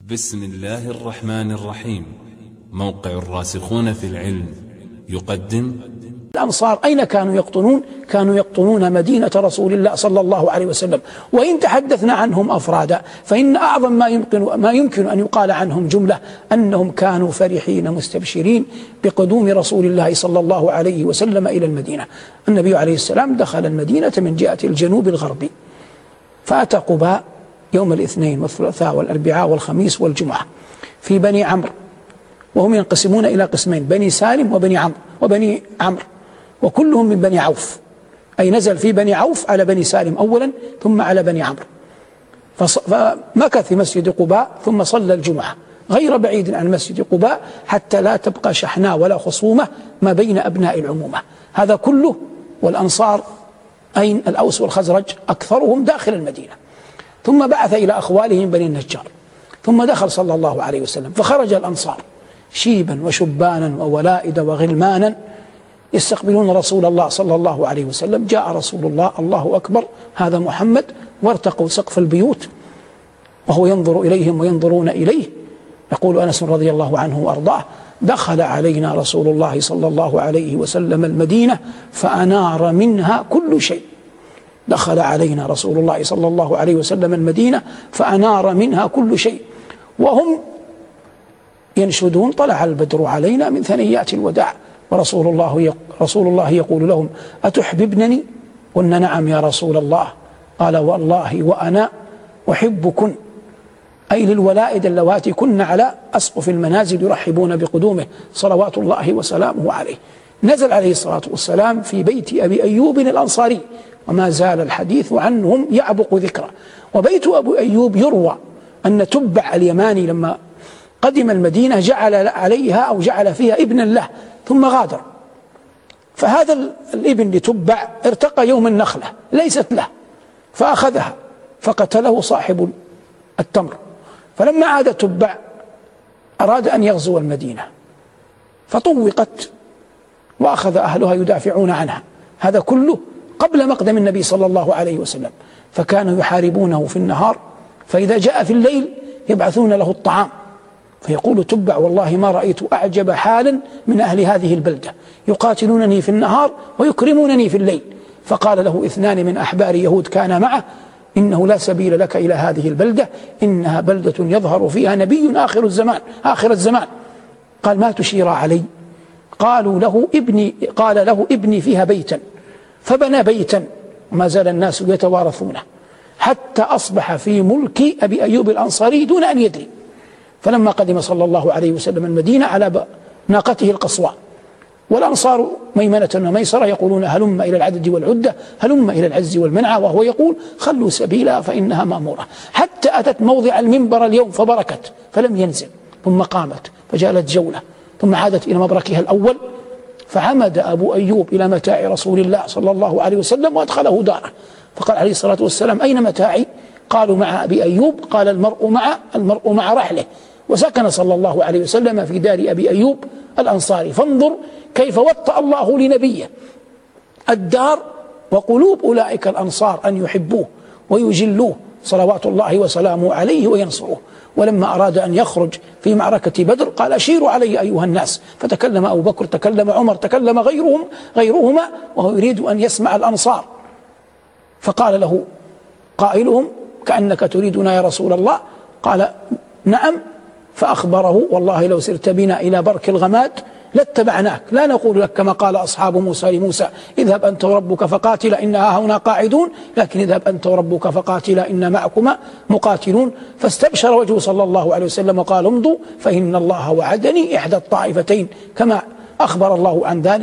بسم الله الرحمن الرحيم. موقع الراسخون في العلم يقدم. الأنصار أين كانوا يقطنون؟ كانوا يقطنون مدينة رسول الله صلى الله عليه وسلم. وإن تحدثنا عنهم أفرادا فإن أعظم ما يمكن أن يقال عنهم جملة أنهم كانوا فرحين مستبشرين بقدوم رسول الله صلى الله عليه وسلم إلى المدينة. النبي عليه السلام دخل المدينة من جهة الجنوب الغربي، فأتى قباء يوم الاثنين والثلاثاء والأربعاء والخميس والجمعة في بني عمرو، وهم ينقسمون إلى قسمين: بني سالم وبني عمرو، وكلهم من بني عوف، أي نزل في بني عوف على بني سالم أولا ثم على بني عمرو، فمكث في مسجد قباء ثم صلى الجمعة غير بعيد عن مسجد قباء حتى لا تبقى شحناء ولا خصومة ما بين أبناء العمومة. هذا كله. والأنصار أين؟ الأوس والخزرج أكثرهم داخل المدينة. ثم بعث إلى أخوالهم بني النجار، ثم دخل صلى الله عليه وسلم، فخرج الأنصار شيبا وشبانا وولائد وغلمانا يستقبلون رسول الله صلى الله عليه وسلم. جاء رسول الله، الله أكبر، هذا محمد، وارتقوا سقف البيوت وهو ينظر إليهم وينظرون إليه. يقول أنس رضي الله عنه وأرضاه: دخل علينا رسول الله صلى الله عليه وسلم المدينة فأنار منها كل شيء. دخل علينا رسول الله صلى الله عليه وسلم المدينة فأنار منها كل شيء. وهم ينشدون: طلع البدر علينا من ثنيات الوداع. ورسول الله يقول لهم: أتحببنني؟ قلنا: نعم يا رسول الله. قال: والله وأنا أحبكن، أي للولائد اللواتي كن على أسقف المنازل يرحبون بقدومه صلوات الله وسلامه عليه. نزل عليه الصلاة والسلام في بيت أبي أيوب الأنصاري، وما زال الحديث عنهم يعبق ذكره. وبيت أبو أيوب يروى أن تبع اليماني لما قدم المدينة جعل فيها ابنا له ثم غادر، فهذا الابن لتبع ارتقى يوم النخلة ليست له فأخذها فقتله صاحب التمر. فلما عاد تبع أراد أن يغزو المدينة فطوقت وأخذ أهلها يدافعون عنها. هذا كله قبل مقدم النبي صلى الله عليه وسلم، فكانوا يحاربونه في النهار، فإذا جاء في الليل يبعثون له الطعام، فيقول تبع: والله ما رأيت أعجب حالا من أهل هذه البلدة، يقاتلونني في النهار ويكرمونني في الليل. فقال له 2 من أحبار يهود كان معه: إنه لا سبيل لك إلى هذه البلدة، إنها بلدة يظهر فيها نبي آخر الزمان. قال: ما تشير علي؟ قال له: ابني فيها بيتا. فبنى بيتا، وما زال الناس يتوارثونه حتى أصبح في ملك أبي أيوب الأنصاري دون أن يدري. فلما قدم صلى الله عليه وسلم المدينة على ناقته القصواء، والأنصار ميمنة وميسرة يقولون: هلم إلى العدد والعدة، هلم إلى العز والمنعة، وهو يقول: خلوا سبيلها فإنها مأمورة. حتى أتت موضع المنبر اليوم فبركت فلم ينزل، ثم قامت فجالت جولة، ثم عادت إلى مبركها الأول. فعمد أبو أيوب إلى متاع رسول الله صلى الله عليه وسلم وأدخله داره، فقال عليه الصلاة والسلام: أين متاعي؟ قالوا: مع أبي أيوب. قال: المرء مع رحله. وسكن صلى الله عليه وسلم في دار أبي أيوب الأنصاري. فانظر كيف وطأ الله لنبيه الدار وقلوب أولئك الأنصار أن يحبوه ويجلوه صلوات الله وسلامه عليه وينصروه. ولما أراد أن يخرج في معركة بدر قال: أشيروا علي أيها الناس. فتكلم أبو بكر، تكلم عمر، تكلم غيرهما، وهو يريد أن يسمع الأنصار. فقال له قائلهم: كأنك تريدنا يا رسول الله؟ قال: نعم. فأخبره: والله لو سرت بنا إلى برك الغماد لاتبعناك، لا نقول لك كما قال أصحاب موسى لموسى: اذهب أنت وربك فقاتلا إنها هنا قاعدون، لكن اذهب أنت وربك فقاتلا إنا معكما مقاتلون. فاستبشر وجهه صلى الله عليه وسلم وقال: امضوا فإن الله وعدني إحدى الطائفتين، كما أخبر الله عن ذلك.